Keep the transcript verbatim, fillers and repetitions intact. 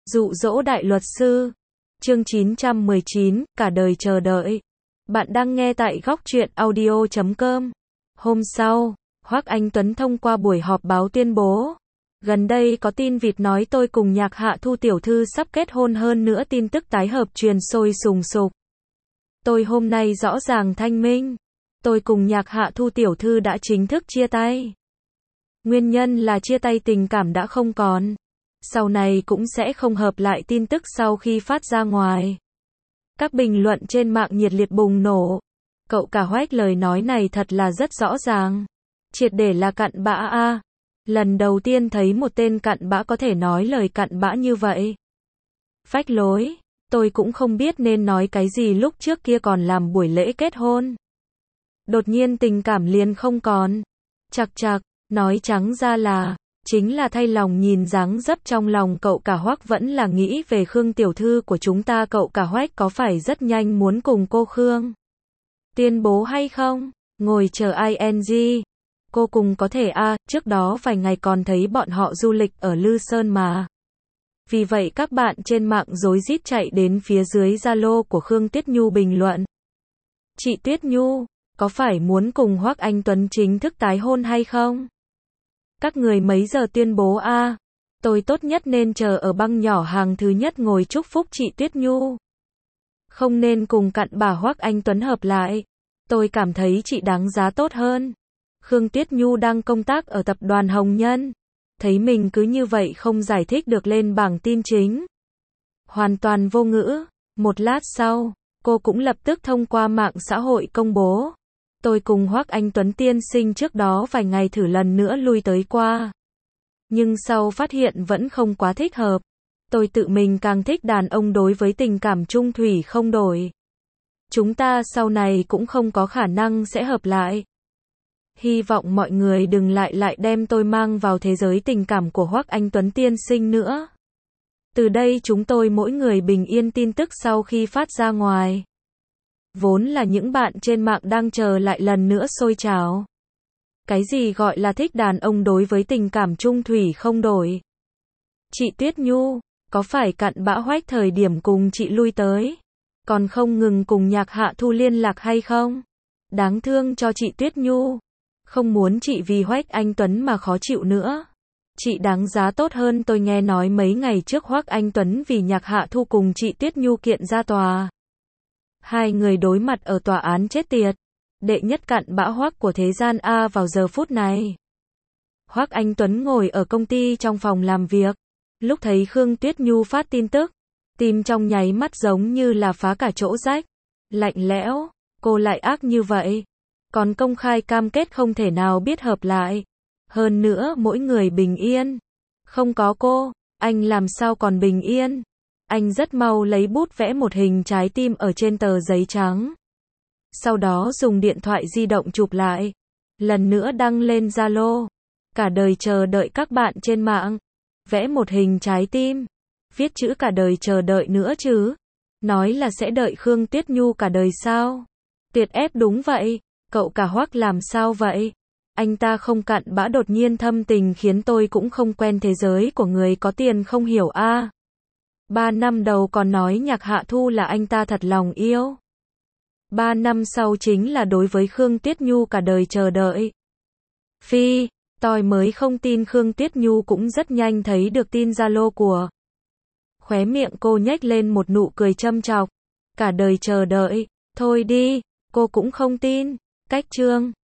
Dụ dỗ đại luật sư. Chương chín trăm mười chín, cả đời chờ đợi. Bạn đang nghe tại góc truyện audio chấm com. Hôm sau, Hoắc Anh Tuấn thông qua buổi họp báo tuyên bố. Gần đây có tin vịt nói tôi cùng Nhạc Hạ Thu tiểu thư sắp kết hôn, hơn nữa tin tức tái hợp truyền sôi sùng sục. Tôi hôm nay rõ ràng thanh minh. Tôi cùng Nhạc Hạ Thu tiểu thư đã chính thức chia tay. Nguyên nhân là chia tay tình cảm đã không còn. Sau này cũng sẽ không hợp lại. Tin tức sau khi phát ra ngoài, các bình luận trên mạng nhiệt liệt bùng nổ. Cậu cả Hoắc lời nói này thật là rất rõ ràng. Triệt để là cặn bã a. À. Lần đầu tiên thấy một tên cặn bã có thể nói lời cặn bã như vậy. Phách lối. Tôi cũng không biết nên nói cái gì, lúc trước kia còn làm buổi lễ kết hôn. Đột nhiên tình cảm liền không còn. Chạc chạc, nói trắng ra là, chính là thay lòng nhìn dáng dấp trong lòng cậu cả Hoắc vẫn là nghĩ về Khương tiểu thư của chúng ta. Cậu cả Hoắc có phải rất nhanh muốn cùng cô Khương tuyên bố hay không? Ngồi chờ ing. Cô cùng có thể a, à, trước đó vài ngày còn thấy bọn họ du lịch ở Lư Sơn mà. Vì vậy các bạn trên mạng rối rít chạy đến phía dưới Zalo của Khương Tuyết Nhu bình luận. Chị Tuyết Nhu, có phải muốn cùng Hoắc Anh Tuấn chính thức tái hôn hay không? Các người mấy giờ tuyên bố a? À? Tôi tốt nhất nên chờ ở băng nhỏ hàng thứ nhất ngồi chúc phúc chị Tuyết Nhu. Không nên cùng cặn bà Hoắc Anh Tuấn hợp lại. Tôi cảm thấy chị đáng giá tốt hơn. Khương Tuyết Nhu đang công tác ở tập đoàn Hồng Nhân. Thấy mình cứ như vậy không giải thích được lên bảng tin chính. Hoàn toàn vô ngữ. Một lát sau, cô cũng lập tức thông qua mạng xã hội công bố. Tôi cùng Hoắc Anh Tuấn tiên sinh trước đó vài ngày thử lần nữa lui tới qua. Nhưng sau phát hiện vẫn không quá thích hợp. Tôi tự mình càng thích đàn ông đối với tình cảm trung thủy không đổi. Chúng ta sau này cũng không có khả năng sẽ hợp lại. Hy vọng mọi người đừng lại lại đem tôi mang vào thế giới tình cảm của Hoắc Anh Tuấn tiên sinh nữa. Từ đây chúng tôi mỗi người bình yên. Tin tức sau khi phát ra ngoài, vốn là những bạn trên mạng đang chờ lại lần nữa sôi trào. Cái gì gọi là thích đàn ông đối với tình cảm trung thủy không đổi? Chị Tuyết Nhu, có phải cặn bã Hoắc thời điểm cùng chị lui tới, còn không ngừng cùng Nhạc Hạ Thu liên lạc hay không? Đáng thương cho chị Tuyết Nhu. Không muốn chị vì Hoắc Anh Tuấn mà khó chịu nữa. Chị đáng giá tốt hơn. Tôi nghe nói mấy ngày trước Hoắc Anh Tuấn vì Nhạc Hạ Thu cùng chị Tuyết Nhu kiện ra tòa. Hai người đối mặt ở tòa án chết tiệt. Đệ nhất cặn bã Hoắc của thế gian a. Vào giờ phút này, Hoắc Anh Tuấn ngồi ở công ty trong phòng làm việc. Lúc thấy Khương Tuyết Nhu phát tin tức, tim trong nháy mắt giống như là phá cả chỗ rách. Lạnh lẽo, cô lại ác như vậy. Còn công khai cam kết không thể nào biết hợp lại. Hơn nữa mỗi người bình yên. Không có cô, anh làm sao còn bình yên? Anh rất mau lấy bút vẽ một hình trái tim ở trên tờ giấy trắng. Sau đó dùng điện thoại di động chụp lại. Lần nữa đăng lên Zalo. Cả đời chờ đợi các bạn trên mạng. Vẽ một hình trái tim. Viết chữ cả đời chờ đợi nữa chứ. Nói là sẽ đợi Khương Tuyết Nhu cả đời sao? Tuyệt ép đúng vậy. Cậu cả Hoắc làm sao vậy? Anh ta không cặn bã đột nhiên thâm tình khiến tôi cũng không quen thế giới của người có tiền không hiểu a. À. Ba năm đầu còn nói Nhạc Hạ Thu là anh ta thật lòng yêu. Ba năm sau chính là đối với Khương Tuyết Nhu cả đời chờ đợi. Phi, tôi mới không tin. Khương Tuyết Nhu cũng rất nhanh thấy được tin Zalo của. Khóe miệng cô nhếch lên một nụ cười châm chọc. Cả đời chờ đợi, thôi đi, cô cũng không tin. Cách chương